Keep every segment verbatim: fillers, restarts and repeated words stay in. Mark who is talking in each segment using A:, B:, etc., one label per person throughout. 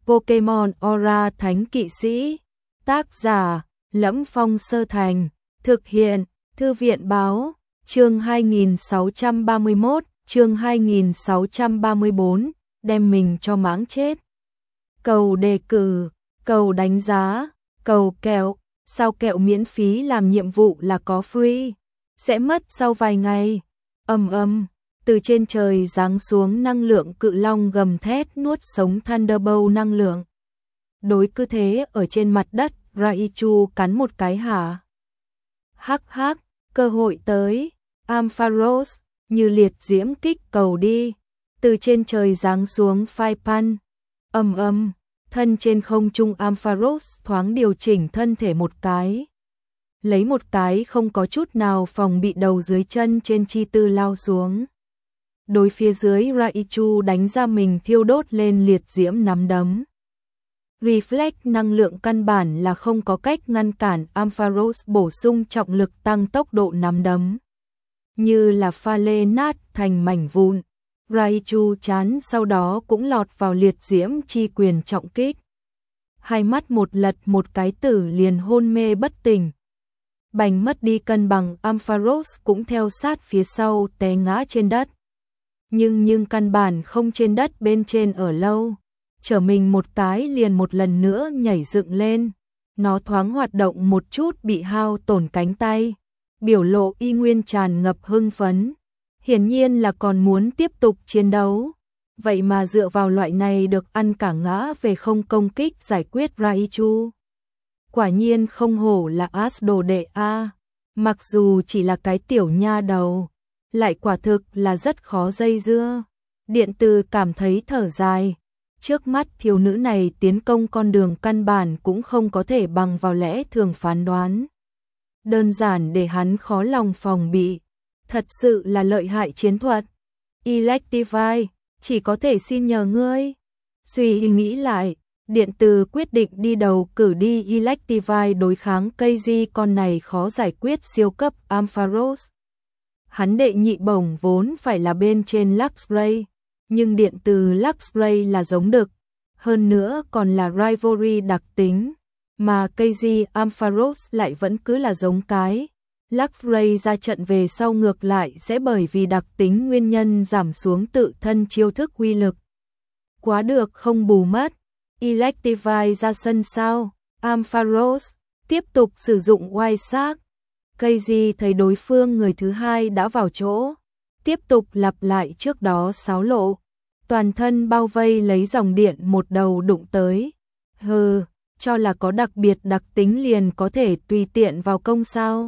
A: Pokemon Aura Thánh Kỵ Sĩ. Tác giả: Lẫm Phong Sơ Thành. Thực hiện: Thư viện báo. Chương hai nghìn sáu trăm ba mươi mốt, chương hai nghìn sáu trăm ba mươi bốn, đem mình cho mãng chết. Cầu đề cử, cầu đánh giá, cầu kẹo, sao kẹo miễn phí làm nhiệm vụ là có free, sẽ mất sau vài ngày. Ầm ầm, từ trên trời giáng xuống năng lượng cự long gầm thét nuốt sống Thunderbolt năng lượng. Đối cứ thế ở trên mặt đất, Raichu cắn một cái hả? Hắc hắc, cơ hội tới. Ampharos như liệt diễm kích cầu đi, từ trên trời giáng xuống Fire Punch. Ầm ầm, thân trên không trung Ampharos thoáng điều chỉnh thân thể một cái, lấy một cái không có chút nào phòng bị đầu dưới chân trên chi tư lao xuống. Đối phía dưới Raichu đánh ra mình thiêu đốt lên liệt diễm nắm đấm. Reflex năng lượng căn bản là không có cách ngăn cản Ampharos bổ sung trọng lực tăng tốc độ nắm đấm. Như là pha lê nát thành mảnh vụn, Raichu chán sau đó cũng lọt vào liệt diễm chi quyền trọng kích. Hai mắt một lật một cái tử liền hôn mê bất tỉnh. Bành mất đi cân bằng, Ampharos cũng theo sát phía sau té ngã trên đất. Nhưng nhưng căn bản không trên đất bên trên ở lâu, trở mình một cái liền một lần nữa nhảy dựng lên. Nó thoáng hoạt động một chút bị hao tổn cánh tay, biểu lộ y nguyên tràn ngập hưng phấn, hiển nhiên là còn muốn tiếp tục chiến đấu. Vậy mà dựa vào loại này được ăn cả ngã về không công kích giải quyết Raichu. Quả nhiên không hổ là As đồ đệ A, mặc dù chỉ là cái tiểu nha đầu, lại quả thực là rất khó dây dưa. Điện từ cảm thấy thở dài, trước mắt thiếu nữ này tiến công con đường căn bản cũng không có thể bằng vào lẽ thường phán đoán. Đơn giản để hắn khó lòng phòng bị, thật sự là lợi hại chiến thuật. Electivire, chỉ có thể xin nhờ ngươi. Suy nghĩ lại, điện từ quyết định đi đầu cử đi Electivire đối kháng cây di con này khó giải quyết siêu cấp Ampharos. Hắn đệ nhị bổng vốn phải là bên trên Luxray, nhưng điện từ Luxray là giống đực, hơn nữa còn là rivalry đặc tính, mà cây di Ampharos lại vẫn cứ là giống cái. Luxray ra trận về sau ngược lại sẽ bởi vì đặc tính nguyên nhân giảm xuống tự thân chiêu thức uy lực. Quá được không bù mất. Electivire ra sân sao? Ampharos tiếp tục sử dụng White Shark. Cây di thấy đối phương người thứ hai đã vào chỗ, tiếp tục lặp lại trước đó xáo lộ, toàn thân bao vây lấy dòng điện một đầu đụng tới. Hừ, cho là có đặc biệt đặc tính liền có thể tùy tiện vào công sao?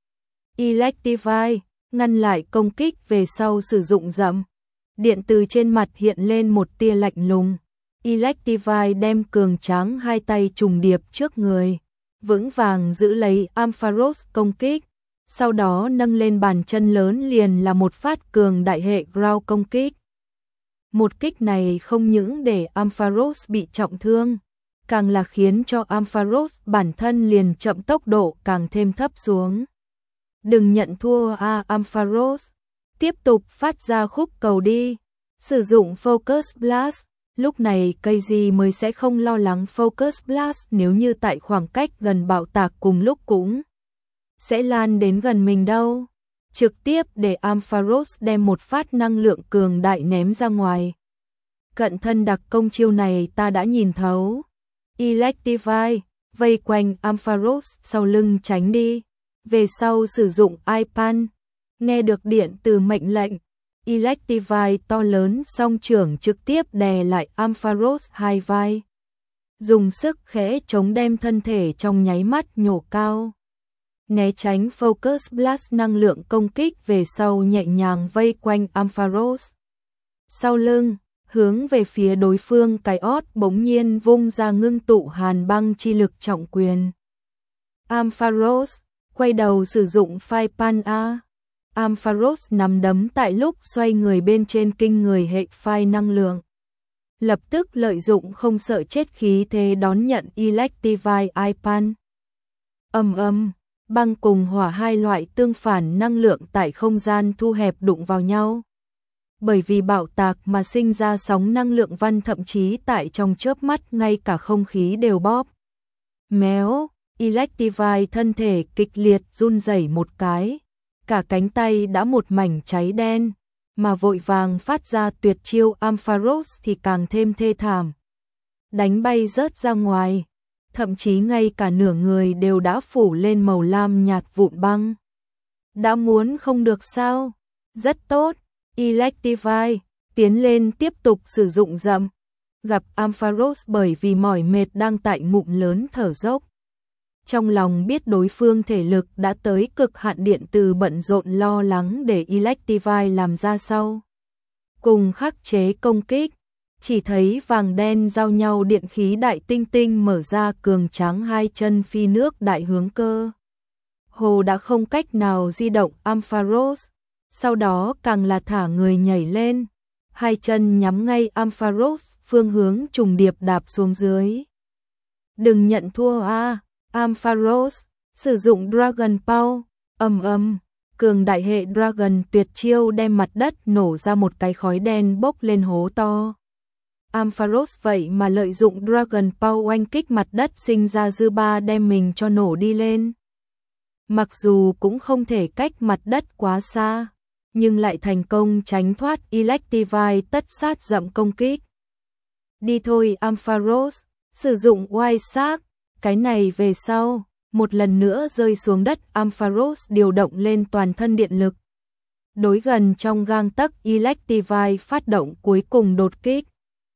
A: Electivire ngăn lại công kích về sau sử dụng dậm. Điện từ trên mặt hiện lên một tia lạnh lùng. Electivire đem cường tráng hai tay trùng điệp trước người, vững vàng giữ lấy Ampharos công kích, sau đó nâng lên bàn chân lớn liền là một phát cường đại hệ ground công kích. Một kích này không những để Ampharos bị trọng thương, càng là khiến cho Ampharos bản thân liền chậm tốc độ càng thêm thấp xuống. Đừng nhận thua a à, Ampharos, tiếp tục phát ra khúc cầu đi, sử dụng Focus Blast. Lúc này cây gì mới sẽ không lo lắng Focus Blast nếu như tại khoảng cách gần bạo tạc cùng lúc cũng sẽ lan đến gần mình đâu. Trực tiếp để Ampharos đem một phát năng lượng cường đại ném ra ngoài. Cận thân đặc công chiêu này ta đã nhìn thấu. Electivire vây quanh Ampharos sau lưng tránh đi, về sau sử dụng Ice Punch. Nghe được điện từ mệnh lệnh, Electivire to lớn song trưởng trực tiếp đè lại Ampharos hai vai, dùng sức khẽ chống đem thân thể trong nháy mắt nhổ cao. Né tránh Focus Blast năng lượng công kích về sau nhẹ nhàng vây quanh Ampharos. Sau lưng, hướng về phía đối phương cái ót bỗng nhiên vung ra ngưng tụ hàn băng chi lực trọng quyền. Ampharos quay đầu sử dụng Fire Punch A. Ampharos nắm đấm tại lúc xoay người bên trên kinh người hệ phai năng lượng. Lập tức lợi dụng không sợ chết khí thế đón nhận Electivire Ice Punch. Ầm ầm, băng cùng hỏa hai loại tương phản năng lượng tại không gian thu hẹp đụng vào nhau. bởi vì bạo tạc mà sinh ra sóng năng lượng văn, thậm chí tại trong chớp mắt ngay cả không khí đều bóp méo. Electivire thân thể kịch liệt run rẩy một cái, cả cánh tay đã một mảnh cháy đen, mà vội vàng phát ra tuyệt chiêu Ampharos thì càng thêm thê thảm. Đánh bay rớt ra ngoài, thậm chí ngay cả nửa người đều đã phủ lên màu lam nhạt vụn băng. Đã muốn không được sao? Rất tốt, Electivire, tiến lên tiếp tục sử dụng dậm. Gặp Ampharos bởi vì mỏi mệt đang tại ngụm lớn thở dốc. Trong lòng biết đối phương thể lực đã tới cực hạn, điện từ bận rộn lo lắng để Electivire làm ra sau. Cùng khắc chế công kích, chỉ thấy vàng đen giao nhau, điện khí đại tinh tinh mở ra, cường tráng hai chân phi nước đại hướng cơ. Hồ đã không cách nào di động Ampharos, sau đó càng là thả người nhảy lên, hai chân nhắm ngay Ampharos, phương hướng trùng điệp đạp xuống dưới. Đừng nhận thua a, Ampharos, sử dụng Dragon Power, ầm ầm, cường đại hệ Dragon tuyệt chiêu đem mặt đất nổ ra một cái khói đen bốc lên hố to. Ampharos vậy mà lợi dụng Dragon Power oanh kích mặt đất, sinh ra dư ba đem mình cho nổ đi lên. Mặc dù cũng không thể cách mặt đất quá xa, nhưng lại thành công tránh thoát Electivire tất sát dậm công kích. Đi thôi Ampharos, sử dụng White Shark, cái này về sau, một lần nữa rơi xuống đất, Ampharos điều động lên toàn thân điện lực. Đối gần trong gang tấc, Electivire phát động cuối cùng đột kích.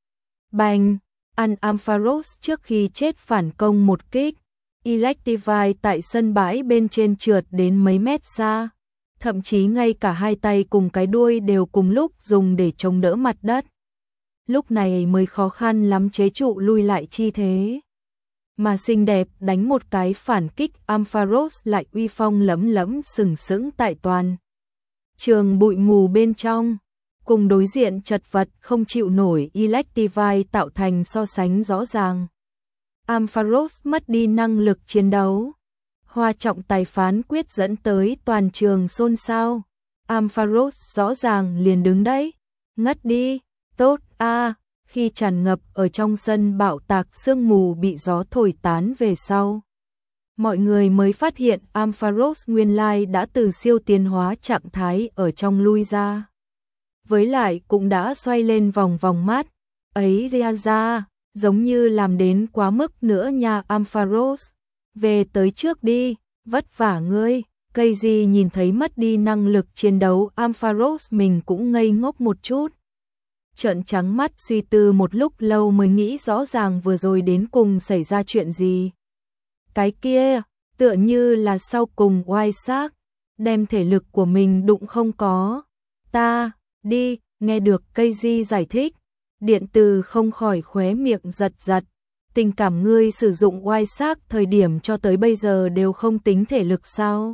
A: Bành, ăn Ampharos trước khi chết phản công một kích. Electivire tại sân bãi bên trên trượt đến mấy mét xa, thậm chí ngay cả hai tay cùng cái đuôi đều cùng lúc dùng để chống đỡ mặt đất. Lúc này mới khó khăn lắm chế trụ lui lại chi thế. Mà xinh đẹp đánh một cái phản kích, Ampharos lại uy phong lẫm lẫm sừng sững tại toàn trường bụi mù bên trong, cùng đối diện chật vật không chịu nổi Electivire tạo thành so sánh rõ ràng. Ampharos mất đi năng lực chiến đấu. Hoa trọng tài phán quyết dẫn tới toàn trường xôn xao. Ampharos rõ ràng liền đứng đấy, ngất đi, tốt a. À, khi tràn ngập ở trong sân bạo tạc sương mù bị gió thổi tán về sau, mọi người mới phát hiện Ampharos nguyên lai đã từ siêu tiến hóa trạng thái ở trong lui ra. Với lại cũng đã xoay lên vòng vòng mắt, ấy ra ra, giống như làm đến quá mức nữa nha Ampharos. Về tới trước đi, vất vả ngươi. Cây gì nhìn thấy mất đi năng lực chiến đấu, Ampharos mình cũng ngây ngốc một chút. Trợn trắng mắt suy tư một lúc lâu mới nghĩ rõ ràng vừa rồi đến cùng xảy ra chuyện gì. Cái kia, tựa như là sau cùng White Shark, đem thể lực của mình đụng không có. Ta, đi, nghe được cây di giải thích. Điện từ không khỏi khóe miệng giật giật. Tình cảm ngươi sử dụng White Shark thời điểm cho tới bây giờ đều không tính thể lực sao?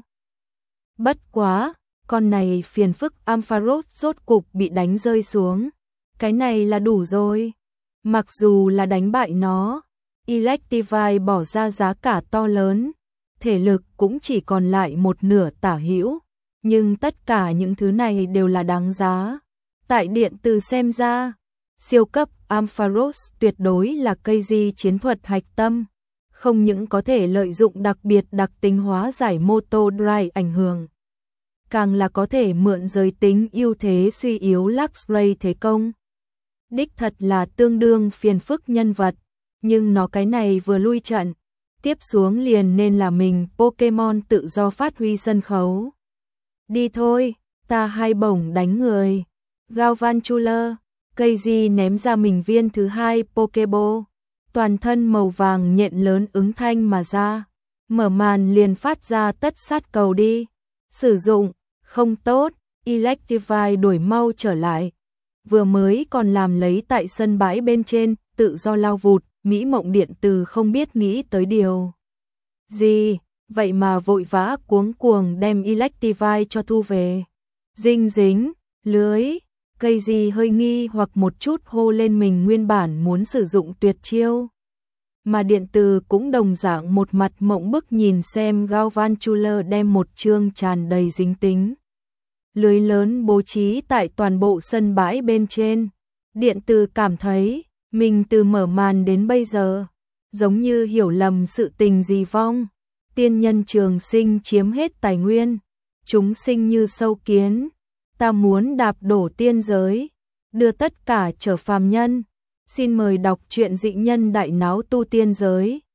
A: Bất quá, con này phiền phức. Ampharos rốt cục bị đánh rơi xuống. Cái này là đủ rồi. Mặc dù là đánh bại nó, Electivire bỏ ra giá cả to lớn, thể lực cũng chỉ còn lại một nửa tả hữu, nhưng tất cả những thứ này đều là đáng giá. Tại điện từ xem ra, siêu cấp Ampharos tuyệt đối là cây di chiến thuật hạch tâm, không những có thể lợi dụng đặc biệt đặc tính hóa giải Moto Drive ảnh hưởng, càng là có thể mượn giới tính ưu thế suy yếu Luxray thế công. Đích thật là tương đương phiền phức nhân vật, nhưng nó cái này vừa lui trận, tiếp xuống liền nên là mình Pokemon tự do phát huy sân khấu. Đi thôi, ta hai bổng đánh người. Galvantula, cây di ném ra mình viên thứ hai Pokeball, toàn thân màu vàng nhện lớn ứng thanh mà ra, mở màn liền phát ra tất sát cầu đi. Sử dụng, không tốt, Electivire đuổi mau trở lại. Vừa mới còn làm lấy tại sân bãi bên trên, tự do lao vụt, Mỹ Mộng điện từ không biết nghĩ tới điều gì, vậy mà vội vã cuống cuồng đem Electivire cho thu về. Dinh dính, lưới, cây gì hơi nghi hoặc một chút hô lên mình nguyên bản muốn sử dụng tuyệt chiêu. Mà điện từ cũng đồng dạng một mặt mộng bức nhìn xem Galvantula đem một chương tràn đầy dính tính lưới lớn bố trí tại toàn bộ sân bãi bên trên. Điện Từ cảm thấy, mình từ mở màn đến bây giờ, giống như hiểu lầm sự tình gì vong. Tiên nhân trường sinh chiếm hết tài nguyên, chúng sinh như sâu kiến, ta muốn đạp đổ tiên giới, đưa tất cả trở phàm nhân. Xin mời đọc truyện Dị Nhân Đại Náo Tu Tiên Giới.